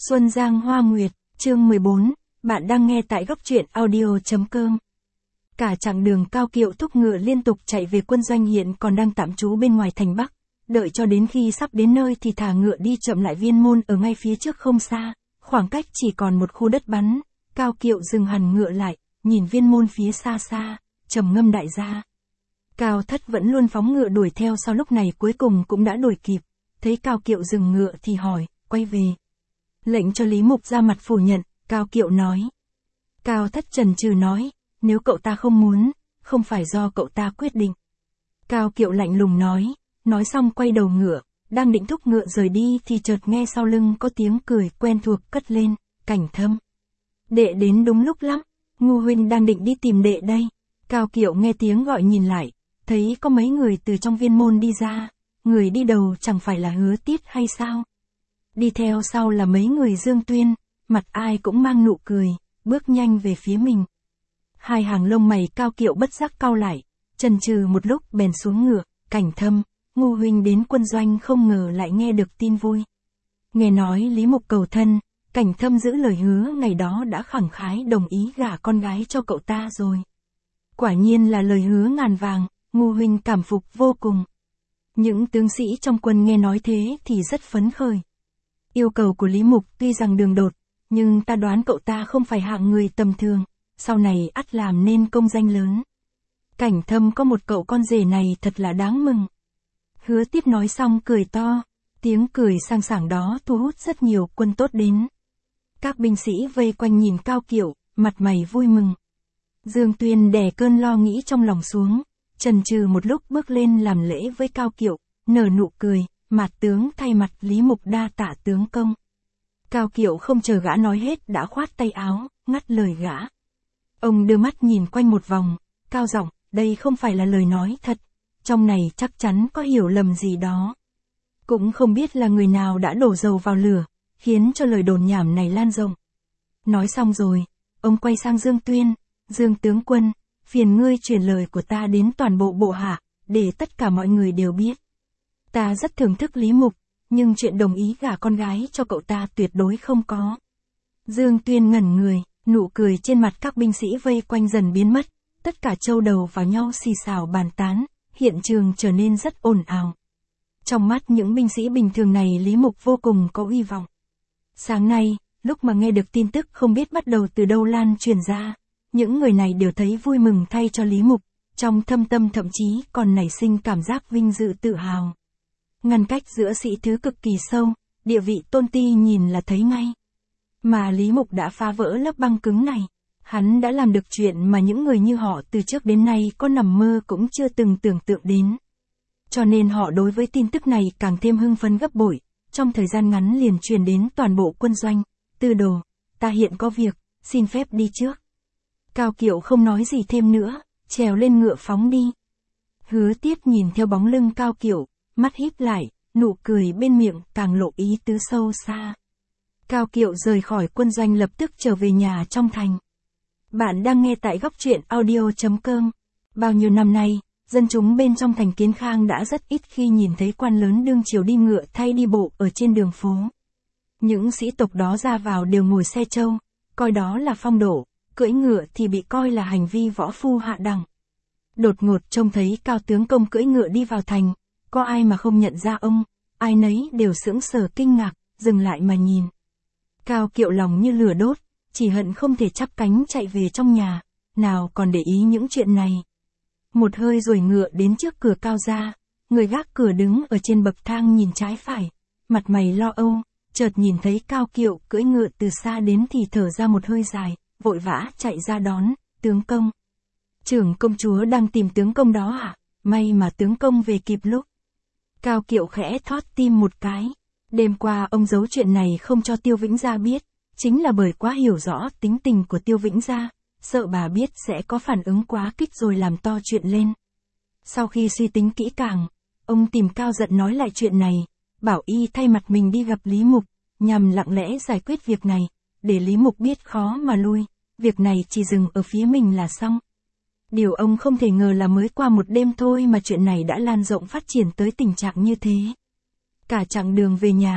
Xuân Giang Hoa Nguyệt, chương 14, bạn đang nghe tại góc truyện audio.com. Cả chặng đường Cao Kiệu thúc ngựa liên tục chạy về quân doanh hiện còn đang tạm trú bên ngoài thành Bắc, đợi cho đến khi sắp đến nơi thì thả ngựa đi chậm lại viên môn ở ngay phía trước không xa, khoảng cách chỉ còn một khu đất bắn. Cao Kiệu dừng hẳn ngựa lại, nhìn viên môn phía xa xa, trầm ngâm đại gia. Cao Thất vẫn luôn phóng ngựa đuổi theo sau lúc này cuối cùng cũng đã đuổi kịp, thấy Cao Kiệu dừng ngựa thì hỏi, quay về. Lệnh cho Lý Mục ra mặt phủ nhận, Cao Kiệu nói. Cao Thất chần chừ nói, nếu cậu ta không muốn, không phải do cậu ta quyết định. Cao Kiệu lạnh lùng nói xong quay đầu ngựa, đang định thúc ngựa rời đi thì chợt nghe sau lưng có tiếng cười quen thuộc cất lên, Cảnh Thâm. Đệ đến đúng lúc lắm, Ngu huynh đang định đi tìm đệ đây. Cao Kiệu nghe tiếng gọi nhìn lại, thấy có mấy người từ trong viên môn đi ra, người đi đầu chẳng phải là Hứa Tiết hay sao? Đi theo sau là mấy người Dương Tuyên, mặt ai cũng mang nụ cười, bước nhanh về phía mình. Hai hàng lông mày Cao Kiệu bất giác cau lại, chần chừ một lúc bèn xuống ngựa, Cảnh Thâm, Ngu huynh đến quân doanh không ngờ lại nghe được tin vui. Nghe nói Lý Mục cầu thân, Cảnh Thâm giữ lời hứa ngày đó đã khẳng khái đồng ý gả con gái cho cậu ta rồi. Quả nhiên là lời hứa ngàn vàng, Ngu huynh cảm phục vô cùng. Những tướng sĩ trong quân nghe nói thế thì rất phấn khởi. Yêu cầu của Lý Mục tuy rằng đường đột, nhưng ta đoán cậu ta không phải hạng người tầm thường, sau này ắt làm nên công danh lớn. Cảnh Thâm có một cậu con rể này thật là đáng mừng. Hứa Tiếp nói xong cười to, tiếng cười sang sảng đó thu hút rất nhiều quân tốt đến. Các binh sĩ vây quanh nhìn Cao Kiệu, mặt mày vui mừng. Dương Tuyên đè cơn lo nghĩ trong lòng xuống, chần chừ một lúc bước lên làm lễ với Cao Kiệu, nở nụ cười, Mạt tướng thay mặt Lý Mục đa tạ tướng công. Cao Kiệu không chờ gã nói hết đã khoát tay áo, ngắt lời gã. Ông đưa mắt nhìn quanh một vòng, cao giọng, đây không phải là lời nói thật, trong này chắc chắn có hiểu lầm gì đó. Cũng không biết là người nào đã đổ dầu vào lửa, khiến cho lời đồn nhảm này lan rộng. Nói xong rồi, ông quay sang Dương Tuyên, Dương tướng quân, phiền ngươi truyền lời của ta đến toàn bộ bộ hạ, để tất cả mọi người đều biết. Ta rất thưởng thức Lý Mục, nhưng chuyện đồng ý gả con gái cho cậu ta tuyệt đối không có. Dương Tuyên ngẩn người, nụ cười trên mặt các binh sĩ vây quanh dần biến mất, tất cả châu đầu vào nhau xì xào bàn tán, hiện trường trở nên rất ồn ào. Trong mắt những binh sĩ bình thường này Lý Mục vô cùng có hy vọng. Sáng nay, lúc mà nghe được tin tức không biết bắt đầu từ đâu lan truyền ra, những người này đều thấy vui mừng thay cho Lý Mục, trong thâm tâm thậm chí còn nảy sinh cảm giác vinh dự tự hào. Ngăn cách giữa sĩ thứ cực kỳ sâu, địa vị tôn ti nhìn là thấy ngay. Mà Lý Mục đã phá vỡ lớp băng cứng này, hắn đã làm được chuyện mà những người như họ từ trước đến nay có nằm mơ cũng chưa từng tưởng tượng đến. Cho nên họ đối với tin tức này càng thêm hưng phấn gấp bội, trong thời gian ngắn liền truyền đến toàn bộ quân doanh. Tư đồ, ta hiện có việc, xin phép đi trước. Cao Kiệu không nói gì thêm nữa, trèo lên ngựa phóng đi. Hứa Tiếp nhìn theo bóng lưng Cao Kiệu, mắt híp lại, nụ cười bên miệng càng lộ ý tứ sâu xa. Cao Kiệu rời khỏi quân doanh lập tức trở về nhà trong thành. Bạn đang nghe tại góc truyện audio.com. Bao nhiêu năm nay, dân chúng bên trong thành Kiến Khang đã rất ít khi nhìn thấy quan lớn đương triều đi ngựa thay đi bộ ở trên đường phố. Những sĩ tộc đó ra vào đều ngồi xe trâu, coi đó là phong độ, cưỡi ngựa thì bị coi là hành vi võ phu hạ đẳng. Đột ngột trông thấy Cao tướng công cưỡi ngựa đi vào thành, có ai mà không nhận ra ông, ai nấy đều sững sờ kinh ngạc, dừng lại mà nhìn. Cao Kiệu lòng như lửa đốt, chỉ hận không thể chắp cánh chạy về trong nhà, nào còn để ý những chuyện này. Một hơi rồi ngựa đến trước cửa Cao gia, người gác cửa đứng ở trên bậc thang nhìn trái phải, mặt mày lo âu, chợt nhìn thấy Cao Kiệu cưỡi ngựa từ xa đến thì thở ra một hơi dài, vội vã chạy ra đón, tướng công. Trưởng công chúa đang tìm tướng công đó à? May mà tướng công về kịp lúc. Cao Kiệu khẽ thót tim một cái. Đêm qua ông giấu chuyện này không cho Tiêu Vĩnh Gia biết, chính là bởi quá hiểu rõ tính tình của Tiêu Vĩnh Gia, sợ bà biết sẽ có phản ứng quá kích rồi làm to chuyện lên. Sau khi suy tính kỹ càng, ông tìm Cao Giận nói lại chuyện này, bảo y thay mặt mình đi gặp Lý Mục, nhằm lặng lẽ giải quyết việc này, để Lý Mục biết khó mà lui, việc này chỉ dừng ở phía mình là xong. Điều ông không thể ngờ là mới qua một đêm thôi mà chuyện này đã lan rộng phát triển tới tình trạng như thế. Cả chặng đường về nhà,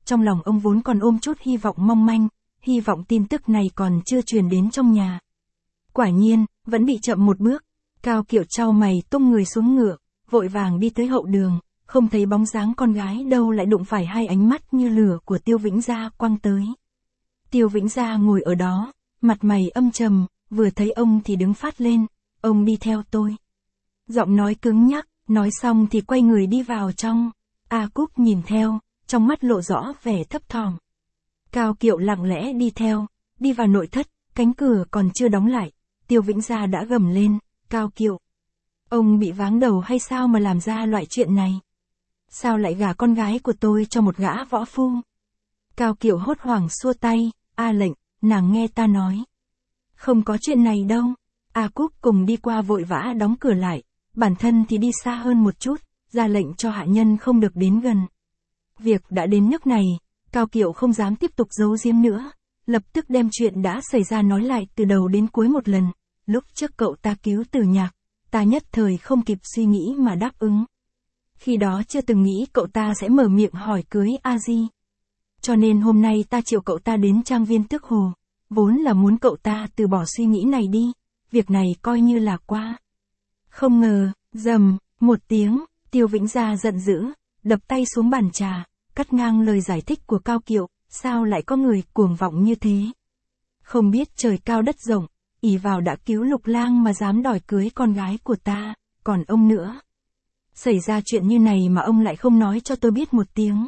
trong lòng ông vốn còn ôm chút hy vọng mong manh, hy vọng tin tức này còn chưa truyền đến trong nhà. Quả nhiên, vẫn bị chậm một bước, Cao Kiệu chau mày tung người xuống ngựa, vội vàng đi tới hậu đường, không thấy bóng dáng con gái đâu lại đụng phải hai ánh mắt như lửa của Tiêu Vĩnh Gia quăng tới. Tiêu Vĩnh Gia ngồi ở đó, mặt mày âm trầm, vừa thấy ông thì đứng phát lên, ông đi theo tôi. Giọng nói cứng nhắc, nói xong thì quay người đi vào trong. A Cúc nhìn theo, trong mắt lộ rõ vẻ thấp thỏm. Cao Kiệu lặng lẽ đi theo, đi vào nội thất, cánh cửa còn chưa đóng lại, Tiêu Vĩnh Gia đã gầm lên, Cao Kiệu. Ông bị váng đầu hay sao mà làm ra loại chuyện này? Sao lại gả con gái của tôi cho một gã võ phu? Cao Kiệu hốt hoảng xua tay, A Lệnh, nàng nghe ta nói. Không có chuyện này đâu. A Cúc cùng đi qua vội vã đóng cửa lại, bản thân thì đi xa hơn một chút, ra lệnh cho hạ nhân không được đến gần. Việc đã đến nước này, Cao Kiệu không dám tiếp tục giấu giếm nữa, lập tức đem chuyện đã xảy ra nói lại từ đầu đến cuối một lần. Lúc trước cậu ta cứu Tử Nhạc, ta nhất thời không kịp suy nghĩ mà đáp ứng. Khi đó chưa từng nghĩ cậu ta sẽ mở miệng hỏi cưới A Di. Cho nên hôm nay ta triệu cậu ta đến trang viên Tước Hồ, vốn là muốn cậu ta từ bỏ suy nghĩ này đi, việc này coi như là qua. Không ngờ, rầm, một tiếng, Tiêu Vĩnh Gia giận dữ, đập tay xuống bàn trà, cắt ngang lời giải thích của Cao Kiệu, sao lại có người cuồng vọng như thế. Không biết trời cao đất rộng, ỷ vào đã cứu Lục Lang mà dám đòi cưới con gái của ta, còn ông nữa. Xảy ra chuyện như này mà ông lại không nói cho tôi biết một tiếng.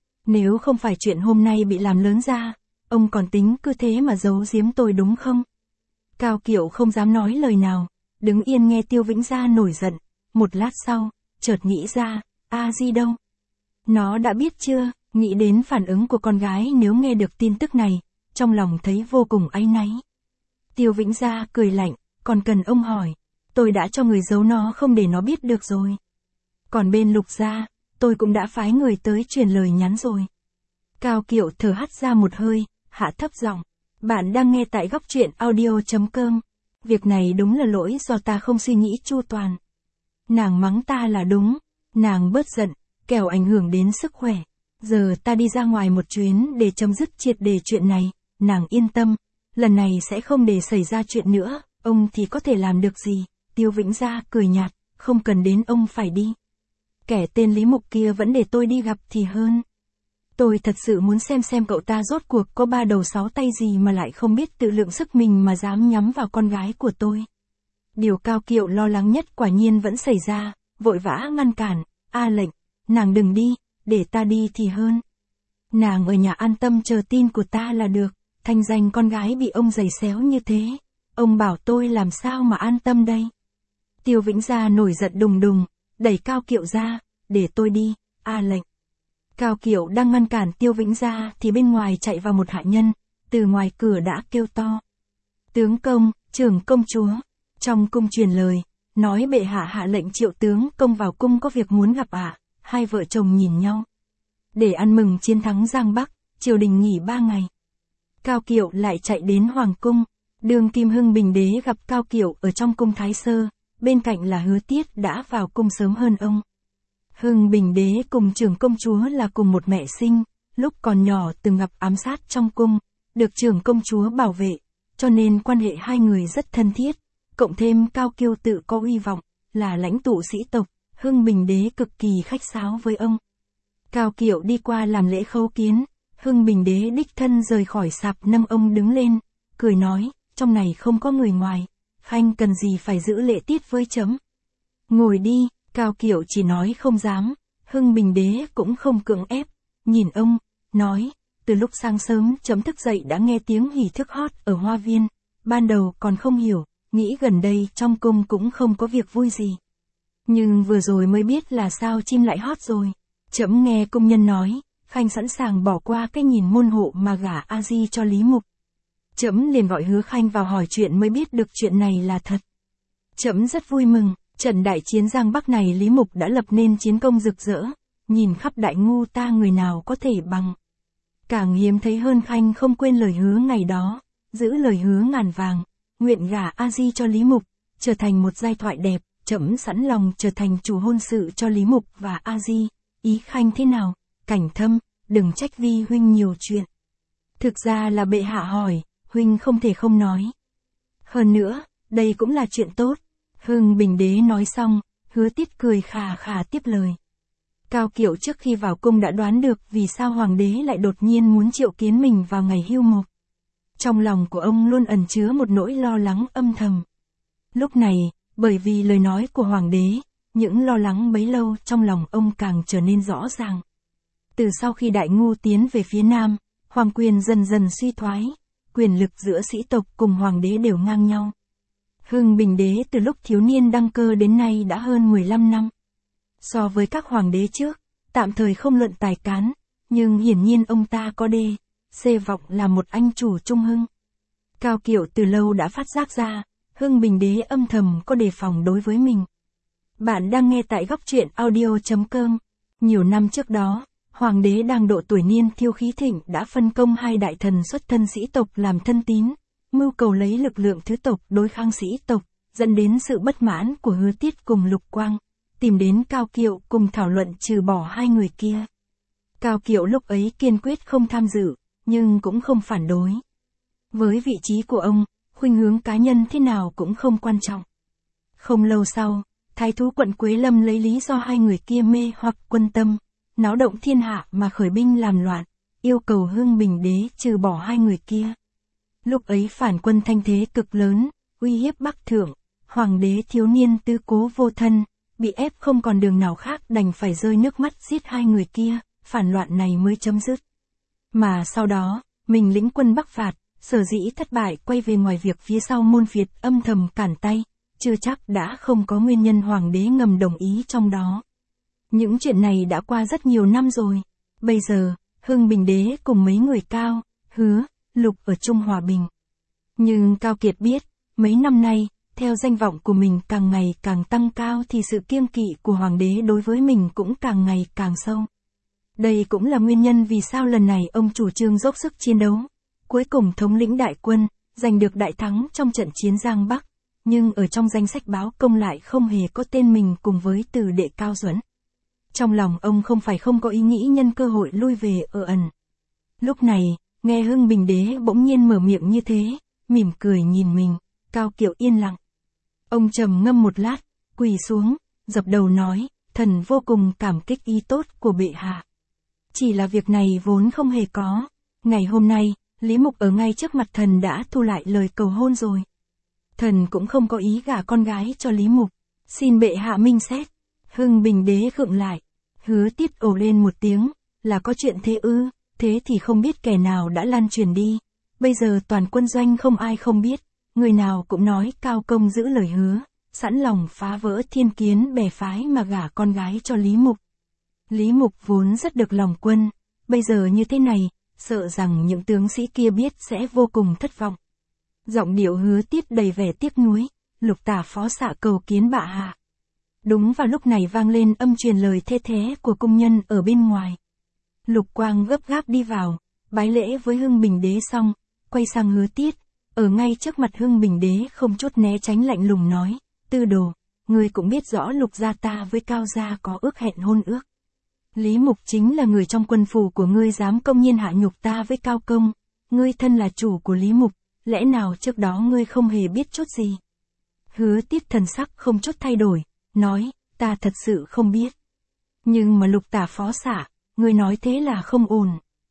Nếu không phải chuyện hôm nay bị làm lớn ra, ông còn tính cứ thế mà giấu giếm tôi đúng không? Cao Kiệu không dám nói lời nào, đứng yên nghe Tiêu Vĩnh Gia nổi giận, một lát sau, chợt nghĩ ra, A Di đâu? Nó đã biết chưa? Nghĩ đến phản ứng của con gái nếu nghe được tin tức này, trong lòng thấy vô cùng áy náy. Tiêu Vĩnh Gia cười lạnh, còn cần ông hỏi, tôi đã cho người giấu nó không để nó biết được rồi. Còn bên Lục gia, tôi cũng đã phái người tới truyền lời nhắn rồi. Cao Kiệu thở hắt ra một hơi, hạ thấp giọng, bạn đang nghe tại góc truyện audio.com. Việc này đúng là lỗi do ta không suy nghĩ chu toàn. Nàng mắng ta là đúng, nàng bớt giận, kẻo ảnh hưởng đến sức khỏe. Giờ ta đi ra ngoài một chuyến để chấm dứt triệt để chuyện này, nàng yên tâm, lần này sẽ không để xảy ra chuyện nữa, ông thì có thể làm được gì? Tiêu Vĩnh Gia cười nhạt, không cần đến ông phải đi. Kẻ tên Lý Mục kia vẫn để tôi đi gặp thì hơn. Tôi thật sự muốn xem cậu ta rốt cuộc có ba đầu sáu tay gì mà lại không biết tự lượng sức mình mà dám nhắm vào con gái của tôi. Điều Cao Kiệu lo lắng nhất quả nhiên vẫn xảy ra, vội vã ngăn cản, A Lệnh, nàng đừng đi, để ta đi thì hơn. Nàng ở nhà an tâm chờ tin của ta là được, thanh danh con gái bị ông giày xéo như thế, ông bảo tôi làm sao mà an tâm đây. Tiêu Vĩnh Gia nổi giận đùng đùng, đẩy Cao Kiệu ra, để tôi đi, A Lệnh. Cao Kiệu đang ngăn cản Tiêu Vĩnh Gia thì bên ngoài chạy vào một hạ nhân, từ ngoài cửa đã kêu to. Tướng công, trưởng công chúa, trong cung truyền lời, nói bệ hạ hạ lệnh triệu tướng công vào cung có việc muốn gặp ạ. Hai vợ chồng nhìn nhau. Để ăn mừng chiến thắng Giang Bắc, triều đình nghỉ 3 ngày. Cao Kiệu lại chạy đến Hoàng cung, Đương Kim Hưng Bình Đế gặp Cao Kiệu ở trong cung Thái Sơ, bên cạnh là Hứa Tiết đã vào cung sớm hơn ông. Hưng Bình Đế cùng trưởng công chúa là cùng một mẹ sinh, lúc còn nhỏ từng gặp ám sát trong cung, được trưởng công chúa bảo vệ, cho nên quan hệ hai người rất thân thiết, cộng thêm Cao Kiêu tự có uy vọng, là lãnh tụ sĩ tộc, Hưng Bình Đế cực kỳ khách sáo với ông. Cao Kiệu đi qua làm lễ khấu kiến, Hưng Bình Đế đích thân rời khỏi sạp nâng ông đứng lên, cười nói, trong này không có người ngoài, khanh cần gì phải giữ lễ tiết với chấm. Ngồi đi, Cao Kiệu chỉ nói không dám, Hưng Bình Đế cũng không cưỡng ép, nhìn ông, nói, từ lúc sáng sớm chấm thức dậy đã nghe tiếng hỉ thức hót ở hoa viên, ban đầu còn không hiểu, nghĩ gần đây trong cung cũng không có việc vui gì. Nhưng vừa rồi mới biết là sao chim lại hót rồi. Trẫm nghe công nhân nói, khanh sẵn sàng bỏ qua cái nhìn môn hộ mà gả A Di cho Lý Mục. Trẫm liền gọi Hứa Khanh vào hỏi chuyện mới biết được chuyện này là thật. Trẫm rất vui mừng, trận đại chiến Giang Bắc này Lý Mục đã lập nên chiến công rực rỡ, nhìn khắp đại ngu ta người nào có thể bằng. Càng hiếm thấy hơn Khanh không quên lời hứa ngày đó, giữ lời hứa ngàn vàng, nguyện gả A Di cho Lý Mục, trở thành một giai thoại đẹp, trẫm sẵn lòng trở thành chủ hôn sự cho Lý Mục và A Di. Ý Khanh thế nào? Cảnh Thâm, đừng trách vi huynh nhiều chuyện. Thực ra là bệ hạ hỏi, huynh không thể không nói. Hơn nữa, đây cũng là chuyện tốt. Hưng Bình Đế nói xong, Hứa Tiết cười khà khà tiếp lời. Cao Kiệu trước khi vào cung đã đoán được vì sao hoàng đế lại đột nhiên muốn triệu kiến mình vào ngày hưu mộc. Trong lòng của ông luôn ẩn chứa một nỗi lo lắng âm thầm. Lúc này, bởi vì lời nói của hoàng đế, những lo lắng bấy lâu trong lòng ông càng trở nên rõ ràng. Từ sau khi Đại Ngu tiến về phía Nam, hoàng quyền dần dần suy thoái, quyền lực giữa sĩ tộc cùng hoàng đế đều ngang nhau. Hưng Bình Đế từ lúc thiếu niên đăng cơ đến nay đã hơn 15 năm. So với các hoàng đế trước, tạm thời không luận tài cán, nhưng hiển nhiên ông ta có C vọng là một anh chủ trung hưng. Cao Kiệu từ lâu đã phát giác ra, Hưng Bình Đế âm thầm có đề phòng đối với mình. Bạn đang nghe tại góc truyện audio.com. Nhiều năm trước đó, hoàng đế đang độ tuổi niên thiêu khí thịnh đã phân công hai đại thần xuất thân sĩ tộc làm thân tín, mưu cầu lấy lực lượng thứ tộc đối kháng sĩ tộc, dẫn đến sự bất mãn của Hứa Tiết cùng Lục Quang, tìm đến Cao Kiệu cùng thảo luận trừ bỏ hai người kia. Cao Kiệu lúc ấy kiên quyết không tham dự, nhưng cũng không phản đối. Với vị trí của ông, khuynh hướng cá nhân thế nào cũng không quan trọng. Không lâu sau, Thái thú quận Quế Lâm lấy lý do hai người kia mê hoặc quân tâm, náo động thiên hạ mà khởi binh làm loạn, yêu cầu Hưng Bình Đế trừ bỏ hai người kia. Lúc ấy phản quân thanh thế cực lớn, uy hiếp Bắc Thượng, hoàng đế thiếu niên tư cố vô thân, bị ép không còn đường nào khác đành phải rơi nước mắt giết hai người kia, phản loạn này mới chấm dứt. Mà sau đó, mình lĩnh quân bắc phạt, sở dĩ thất bại quay về ngoài việc phía sau môn phiệt âm thầm cản tay, chưa chắc đã không có nguyên nhân hoàng đế ngầm đồng ý trong đó. Những chuyện này đã qua rất nhiều năm rồi. Bây giờ, Hưng Bình Đế cùng mấy người Cao, Hứa, Lục ở chung hòa bình. Nhưng Cao Kiệt biết, mấy năm nay, theo danh vọng của mình càng ngày càng tăng cao thì sự kiêng kỵ của hoàng đế đối với mình cũng càng ngày càng sâu. Đây cũng là nguyên nhân vì sao lần này ông chủ trương dốc sức chiến đấu, cuối cùng thống lĩnh đại quân, giành được đại thắng trong trận chiến Giang Bắc, nhưng ở trong danh sách báo công lại không hề có tên mình cùng với Từ đệ Cao Duẫn. Trong lòng ông không phải không có ý nghĩ nhân cơ hội lui về ở ẩn. Lúc này, nghe Hưng Bình Đế bỗng nhiên mở miệng như thế, mỉm cười nhìn mình, Cao Kiệu yên lặng. Ông trầm ngâm một lát, quỳ xuống, dập đầu nói, thần vô cùng cảm kích ý tốt của bệ hạ. Chỉ là việc này vốn không hề có. Ngày hôm nay, Lý Mục ở ngay trước mặt thần đã thu lại lời cầu hôn rồi. Thần cũng không có ý gả con gái cho Lý Mục. Xin bệ hạ minh xét. Hưng Bình Đế khựng lại. Hứa Tiết ồ lên một tiếng, là có chuyện thế ư, thế thì không biết kẻ nào đã lan truyền đi. Bây giờ toàn quân doanh không ai không biết, người nào cũng nói Cao Công giữ lời hứa, sẵn lòng phá vỡ thiên kiến bè phái mà gả con gái cho Lý Mục. Lý Mục vốn rất được lòng quân, bây giờ như thế này, sợ rằng những tướng sĩ kia biết sẽ vô cùng thất vọng. Giọng điệu Hứa Tiết đầy vẻ tiếc nuối, Lục Tả phó xạ cầu kiến bệ hạ. Đúng vào lúc này vang lên âm truyền lời thê thé của cung nhân ở bên ngoài. Lục Quang gấp gáp đi vào, bái lễ với Hưng Bình Đế xong, quay sang Hứa Tiết, ở ngay trước mặt Hưng Bình Đế không chút né tránh lạnh lùng nói, Tư đồ, ngươi cũng biết rõ Lục gia ta với Cao gia có ước hẹn hôn ước. Lý Mục chính là người trong quân phủ của ngươi dám công nhiên hạ nhục ta với Cao Công, ngươi thân là chủ của Lý Mục, lẽ nào trước đó ngươi không hề biết chút gì? Hứa Tiết thần sắc không chút thay đổi, nói, ta thật sự không biết. Nhưng mà Lục Tả phó xạ, ngươi nói thế là không ổn.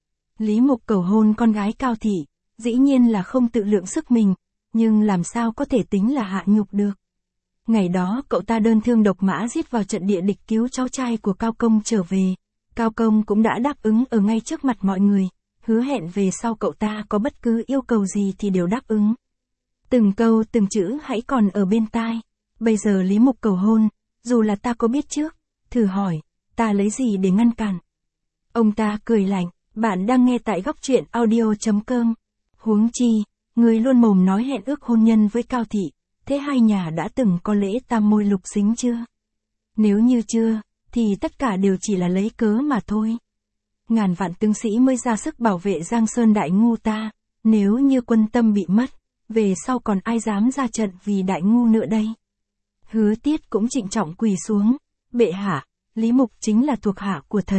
Lý Mục cầu hôn con gái Cao thị, dĩ nhiên là không tự lượng sức mình, nhưng làm sao có thể tính là hạ nhục được. Ngày đó cậu ta đơn thương độc mã giết vào trận địa địch cứu cháu trai của Cao Công trở về. Cao Công cũng đã đáp ứng ở ngay trước mặt mọi người, hứa hẹn về sau cậu ta có bất cứ yêu cầu gì thì đều đáp ứng. Từng câu từng chữ hãy còn ở bên tai. Bây giờ Lý Mục cầu hôn, dù là ta có biết trước, thử hỏi, ta lấy gì để ngăn cản? Ông ta cười lạnh, bạn đang nghe tại góc truyện audio.com. Huống chi, người luôn mồm nói hẹn ước hôn nhân với Cao thị, thế hai nhà đã từng có lễ tam môi lục xính chưa? Nếu như chưa, thì tất cả đều chỉ là lấy cớ mà thôi. Ngàn vạn tướng sĩ mới ra sức bảo vệ Giang Sơn Đại Ngu ta, nếu như quân tâm bị mất, về sau còn ai dám ra trận vì Đại Ngu nữa đây? Hứa Tiết cũng trịnh trọng quỳ xuống, bệ hạ, Lý Mục chính là thuộc hạ của thần,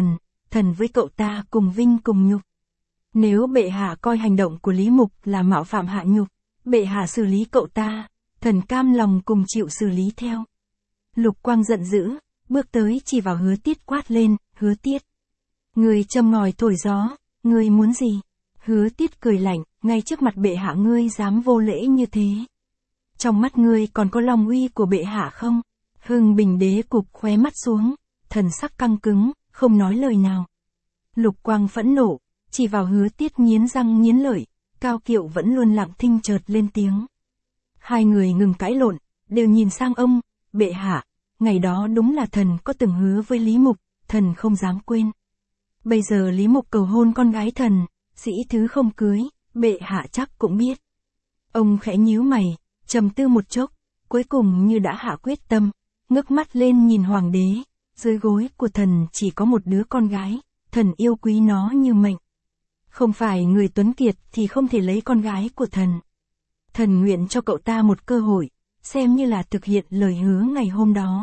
thần với cậu ta cùng vinh cùng nhục. Nếu bệ hạ coi hành động của Lý Mục là mạo phạm hạ nhục, bệ hạ xử lý cậu ta, thần cam lòng cùng chịu xử lý theo. Lục Quang giận dữ, bước tới chỉ vào Hứa Tiết quát lên, Hứa Tiết. Ngươi châm ngòi thổi gió, ngươi muốn gì? Hứa Tiết cười lạnh, ngay trước mặt bệ hạ ngươi dám vô lễ như thế. Trong mắt ngươi còn có lòng uy của bệ hạ không? Hưng Bình Đế cụp khóe mắt xuống, thần sắc căng cứng, không nói lời nào. Lục Quang phẫn nộ, chỉ vào Hứa Tiết nghiến răng nghiến lợi, Cao Kiệu vẫn luôn lặng thinh chợt lên tiếng. Hai người ngừng cãi lộn, đều nhìn sang ông, bệ hạ, ngày đó đúng là thần có từng hứa với Lý Mục, thần không dám quên. Bây giờ Lý Mục cầu hôn con gái thần, sĩ thứ không cưới, bệ hạ chắc cũng biết. Ông khẽ nhíu mày, trầm tư một chốc, cuối cùng như đã hạ quyết tâm, ngước mắt lên nhìn hoàng đế, dưới gối của thần chỉ có một đứa con gái, thần yêu quý nó như mệnh. Không phải người tuấn kiệt thì không thể lấy con gái của thần. Thần nguyện cho cậu ta một cơ hội, xem như là thực hiện lời hứa ngày hôm đó.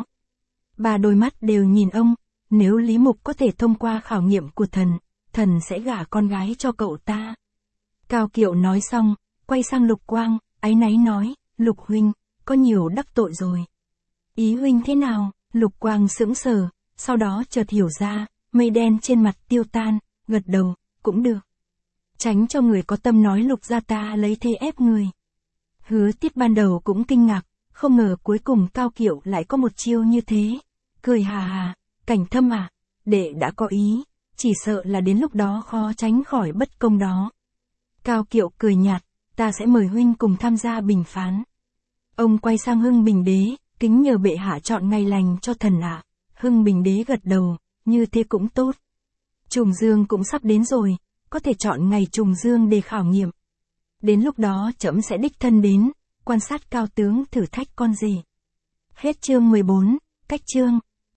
Ba đôi mắt đều nhìn ông, nếu Lý Mục có thể thông qua khảo nghiệm của thần, thần sẽ gả con gái cho cậu ta. Cao Kiệu nói xong, quay sang Lục Quang, áy náy nói, Lục huynh, có nhiều đắc tội rồi. Ý huynh thế nào? Lục Quang sững sờ, sau đó chợt hiểu ra, mây đen trên mặt tiêu tan, gật đầu, cũng được. Tránh cho người có tâm nói Lục gia ta lấy thế ép người. Hứa Tiết ban đầu cũng kinh ngạc, không ngờ cuối cùng Cao Kiệu lại có một chiêu như thế. Cười hà hà, Cảnh Thâm à, đệ đã có ý, chỉ sợ là đến lúc đó khó tránh khỏi bất công đó. Cao Kiệu cười nhạt, ta sẽ mời huynh cùng tham gia bình phán. Ông quay sang Hưng Bình Đế, kính nhờ bệ hạ chọn ngày lành cho thần ạ. Hưng Bình Đế gật đầu, như thế cũng tốt. Trùng Dương cũng sắp đến rồi, có thể chọn ngày trùng dương để khảo nghiệm. Đến lúc đó trẫm sẽ đích thân đến, quan sát Cao tướng thử thách con gì. Hết chương 14, cách chương.